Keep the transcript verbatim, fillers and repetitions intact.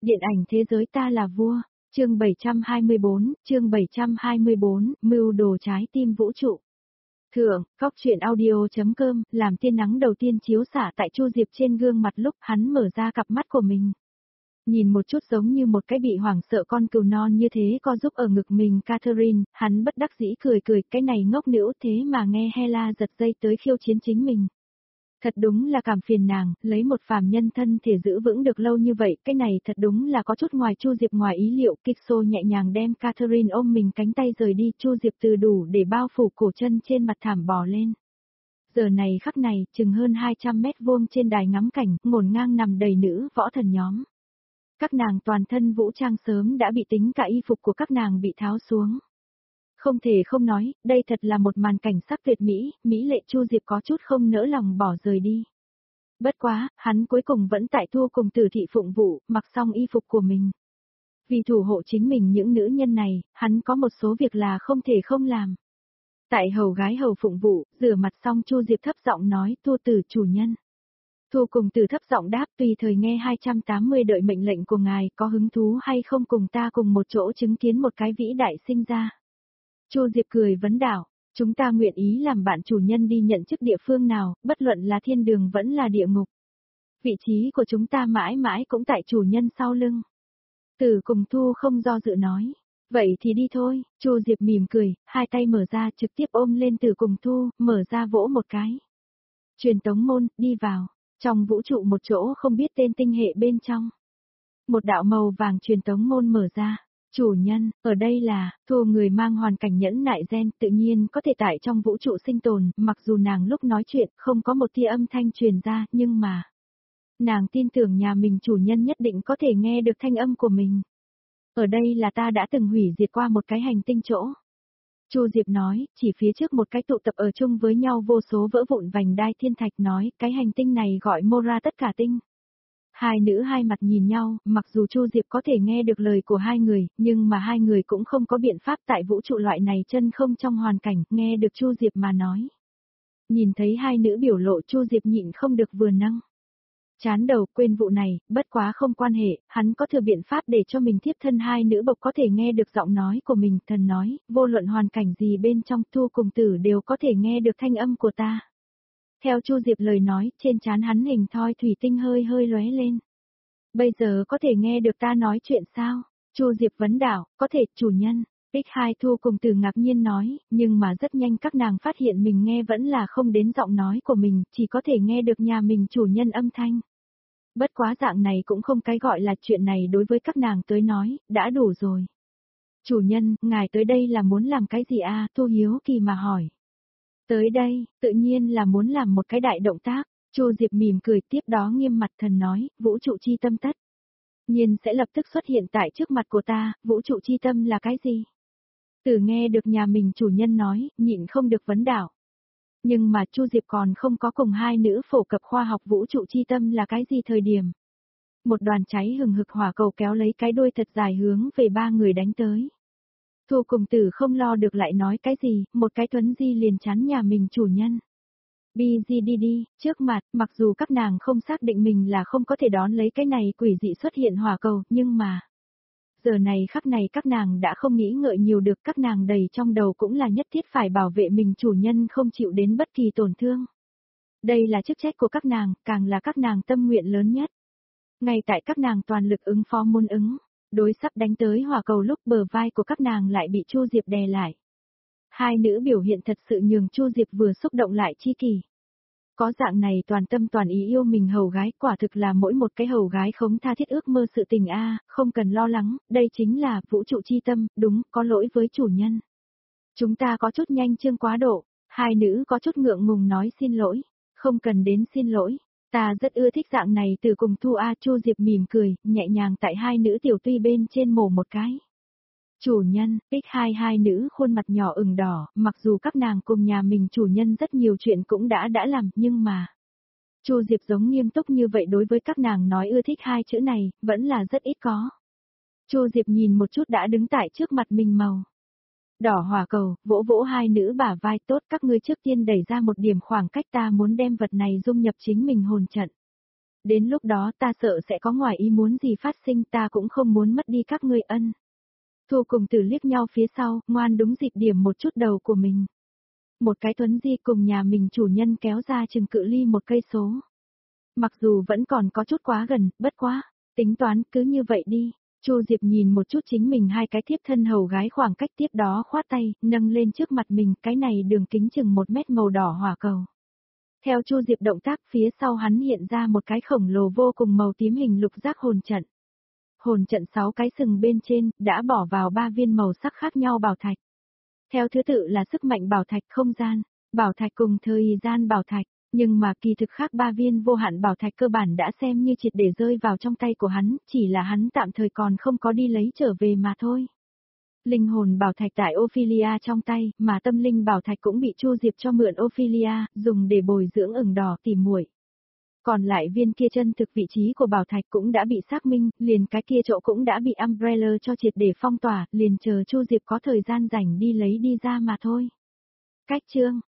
Điện ảnh thế giới ta là vua, chương bảy trăm hai mươi bốn, chương bảy trăm hai mươi bốn, mưu đồ trái tim vũ trụ. Thượng, Cóc truyện audio.com, làm tia nắng đầu tiên chiếu xạ tại Chu Diệp trên gương mặt lúc hắn mở ra cặp mắt của mình. Nhìn một chút giống như một cái bị hoảng sợ con cừu non như thế co giúp ở ngực mình Catherine, hắn bất đắc dĩ cười cười, cái này ngốc nữ thế mà nghe Hela giật dây tới khiêu chiến chính mình. Thật đúng là cảm phiền nàng, lấy một phàm nhân thân thể giữ vững được lâu như vậy, cái này thật đúng là có chút ngoài Chu Diệp ngoài ý liệu. Kích xô nhẹ nhàng đem Catherine ôm mình cánh tay rời đi, Chu Diệp từ đủ để bao phủ cổ chân trên mặt thảm bò lên. Giờ này khắc này, chừng hơn hai trăm mét vuông trên đài ngắm cảnh, ngổn ngang nằm đầy nữ võ thần nhóm. Các nàng toàn thân vũ trang sớm đã bị tính cả y phục của các nàng bị tháo xuống. Không thể không nói, đây thật là một màn cảnh sắc tuyệt mỹ, mỹ lệ. Chu Diệp có chút không nỡ lòng bỏ rời đi. Bất quá, hắn cuối cùng vẫn tại Thu cùng Tử thị phụng vụ, mặc xong y phục của mình. Vì thủ hộ chính mình những nữ nhân này, hắn có một số việc là không thể không làm. Tại hầu gái hầu phụng vụ, rửa mặt xong Chu Diệp thấp giọng nói, Thu Tử chủ nhân. Thu cùng Tử thấp giọng đáp, tùy thời nghe hai trăm tám mươi đợi mệnh lệnh của ngài, có hứng thú hay không cùng ta cùng một chỗ chứng kiến một cái vĩ đại sinh ra. Chu Diệp cười vấn đạo, chúng ta nguyện ý làm bạn chủ nhân đi nhận chức địa phương nào, bất luận là thiên đường vẫn là địa ngục. Vị trí của chúng ta mãi mãi cũng tại chủ nhân sau lưng. Tử cùng Thu không do dự nói, vậy thì đi thôi. Chu Diệp mỉm cười, hai tay mở ra trực tiếp ôm lên Tử cùng Thu, mở ra vỗ một cái. Truyền tống môn, đi vào, trong vũ trụ một chỗ không biết tên tinh hệ bên trong. Một đạo màu vàng truyền tống môn mở ra. Chủ nhân, ở đây là, Thu người mang hoàn cảnh nhẫn nại gen, tự nhiên có thể tại trong vũ trụ sinh tồn, mặc dù nàng lúc nói chuyện không có một tia âm thanh truyền ra, nhưng mà nàng tin tưởng nhà mình chủ nhân nhất định có thể nghe được thanh âm của mình. Ở đây là ta đã từng hủy diệt qua một cái hành tinh chỗ. Chu Diệp nói, chỉ phía trước một cái tụ tập ở chung với nhau vô số vỡ vụn vành đai thiên thạch, nói, cái hành tinh này gọi Mora tất cả tinh. Hai nữ hai mặt nhìn nhau, mặc dù Chu Diệp có thể nghe được lời của hai người, nhưng mà hai người cũng không có biện pháp tại vũ trụ loại này chân không trong hoàn cảnh, nghe được Chu Diệp mà nói. Nhìn thấy hai nữ biểu lộ, Chu Diệp nhịn không được vừa nâng chán đầu, quên vụ này, bất quá không quan hệ, hắn có thừa biện pháp để cho mình tiếp thân hai nữ bộc có thể nghe được giọng nói của mình. Thần nói, vô luận hoàn cảnh gì bên trong, Thu cùng Tử đều có thể nghe được thanh âm của ta. Theo Chu Diệp lời nói, trên trán hắn hình thoi thủy tinh hơi hơi lóe lên. Bây giờ có thể nghe được ta nói chuyện sao? Chu Diệp vấn đạo, có thể, chủ nhân. X hai Thu cùng Tử ngạc nhiên nói, nhưng mà rất nhanh các nàng phát hiện mình nghe vẫn là không đến giọng nói của mình, chỉ có thể nghe được nhà mình chủ nhân âm thanh. Bất quá dạng này cũng không cái gọi là chuyện này đối với các nàng tới nói, đã đủ rồi. Chủ nhân, ngài tới đây là muốn làm cái gì à? Thu hiếu kỳ mà hỏi. Tới đây, tự nhiên là muốn làm một cái đại động tác. Chu Diệp mỉm cười, tiếp đó nghiêm mặt thần nói, vũ trụ chi tâm tất nhiên sẽ lập tức xuất hiện tại trước mặt của ta. Vũ trụ chi tâm là cái gì? Tử nghe được nhà mình chủ nhân nói, nhịn không được vấn đảo. Nhưng mà Chu Diệp còn không có cùng hai nữ phổ cập khoa học vũ trụ chi tâm là cái gì thời điểm. Một đoàn cháy hừng hực hỏa cầu kéo lấy cái đuôi thật dài hướng về ba người đánh tới. Thu cùng Tử không lo được lại nói cái gì, một cái thuấn di liền chắn nhà mình chủ nhân. Bi di đi đi, trước mặt, mặc dù các nàng không xác định mình là không có thể đón lấy cái này quỷ dị xuất hiện hỏa cầu, nhưng mà giờ này khắc này các nàng đã không nghĩ ngợi nhiều được, các nàng đầy trong đầu cũng là nhất thiết phải bảo vệ mình chủ nhân không chịu đến bất kỳ tổn thương. Đây là chức trách của các nàng, càng là các nàng tâm nguyện lớn nhất. Ngay tại các nàng toàn lực ứng phó muôn ứng, đối sắp đánh tới hỏa cầu lúc bờ vai của các nàng lại bị Chu Diệp đè lại. Hai nữ biểu hiện thật sự nhường Chu Diệp vừa xúc động lại chi kỳ. Có dạng này toàn tâm toàn ý yêu mình hầu gái, quả thực là mỗi một cái hầu gái không tha thiết ước mơ sự tình a. Không cần lo lắng, đây chính là vũ trụ chi tâm, đúng, có lỗi với chủ nhân. Chúng ta có chút nhanh chương quá độ. Hai nữ có chút ngượng ngùng nói xin lỗi. Không cần đến xin lỗi, ta rất ưa thích dạng này. Từ cùng Thu a. Chu Diệp mỉm cười, nhẹ nhàng tại hai nữ tiểu tuy bên trên mổ một cái. Chủ nhân, X hai hai nữ khuôn mặt nhỏ ửng đỏ, mặc dù các nàng cùng nhà mình chủ nhân rất nhiều chuyện cũng đã đã làm, nhưng mà Chu Diệp giống nghiêm túc như vậy đối với các nàng nói ưa thích hai chữ này, vẫn là rất ít có. Chu Diệp nhìn một chút đã đứng tại trước mặt mình màu đỏ hỏa cầu, vỗ vỗ hai nữ bả vai, tốt, các ngươi trước tiên đẩy ra một điểm khoảng cách, ta muốn đem vật này dung nhập chính mình hồn trận. Đến lúc đó ta sợ sẽ có ngoài ý muốn gì phát sinh, ta cũng không muốn mất đi các ngươi ân. Thu cùng Tử liếc nhau phía sau, ngoan đúng dịp điểm một chút đầu của mình. Một cái Tuấn Di cùng nhà mình chủ nhân kéo ra chừng cự ly một cây số. Mặc dù vẫn còn có chút quá gần, bất quá, tính toán cứ như vậy đi. Chu Diệp nhìn một chút chính mình hai cái thiếp thân hầu gái khoảng cách, tiếp đó khoát tay, nâng lên trước mặt mình, cái này đường kính chừng một mét màu đỏ hỏa cầu. Theo Chu Diệp động tác, phía sau hắn hiện ra một cái khổng lồ vô cùng màu tím hình lục giác hồn trận. Hồn trận sáu cái sừng bên trên, đã bỏ vào ba viên màu sắc khác nhau bảo thạch. Theo thứ tự là sức mạnh bảo thạch, không gian, bảo thạch cùng thời gian bảo thạch. Nhưng mà kỳ thực khác ba viên vô hạn bảo thạch cơ bản đã xem như triệt để rơi vào trong tay của hắn, chỉ là hắn tạm thời còn không có đi lấy trở về mà thôi. Linh hồn bảo thạch tại Ophelia trong tay, mà tâm linh bảo thạch cũng bị Chu Diệp cho mượn Ophelia, dùng để bồi dưỡng ửng đỏ tỉ muội. Còn lại viên kia chân thực vị trí của bảo thạch cũng đã bị xác minh, liền cái kia chỗ cũng đã bị Umbrella cho triệt để phong tỏa, liền chờ Chu Diệp có thời gian rảnh đi lấy đi ra mà thôi. Cách chương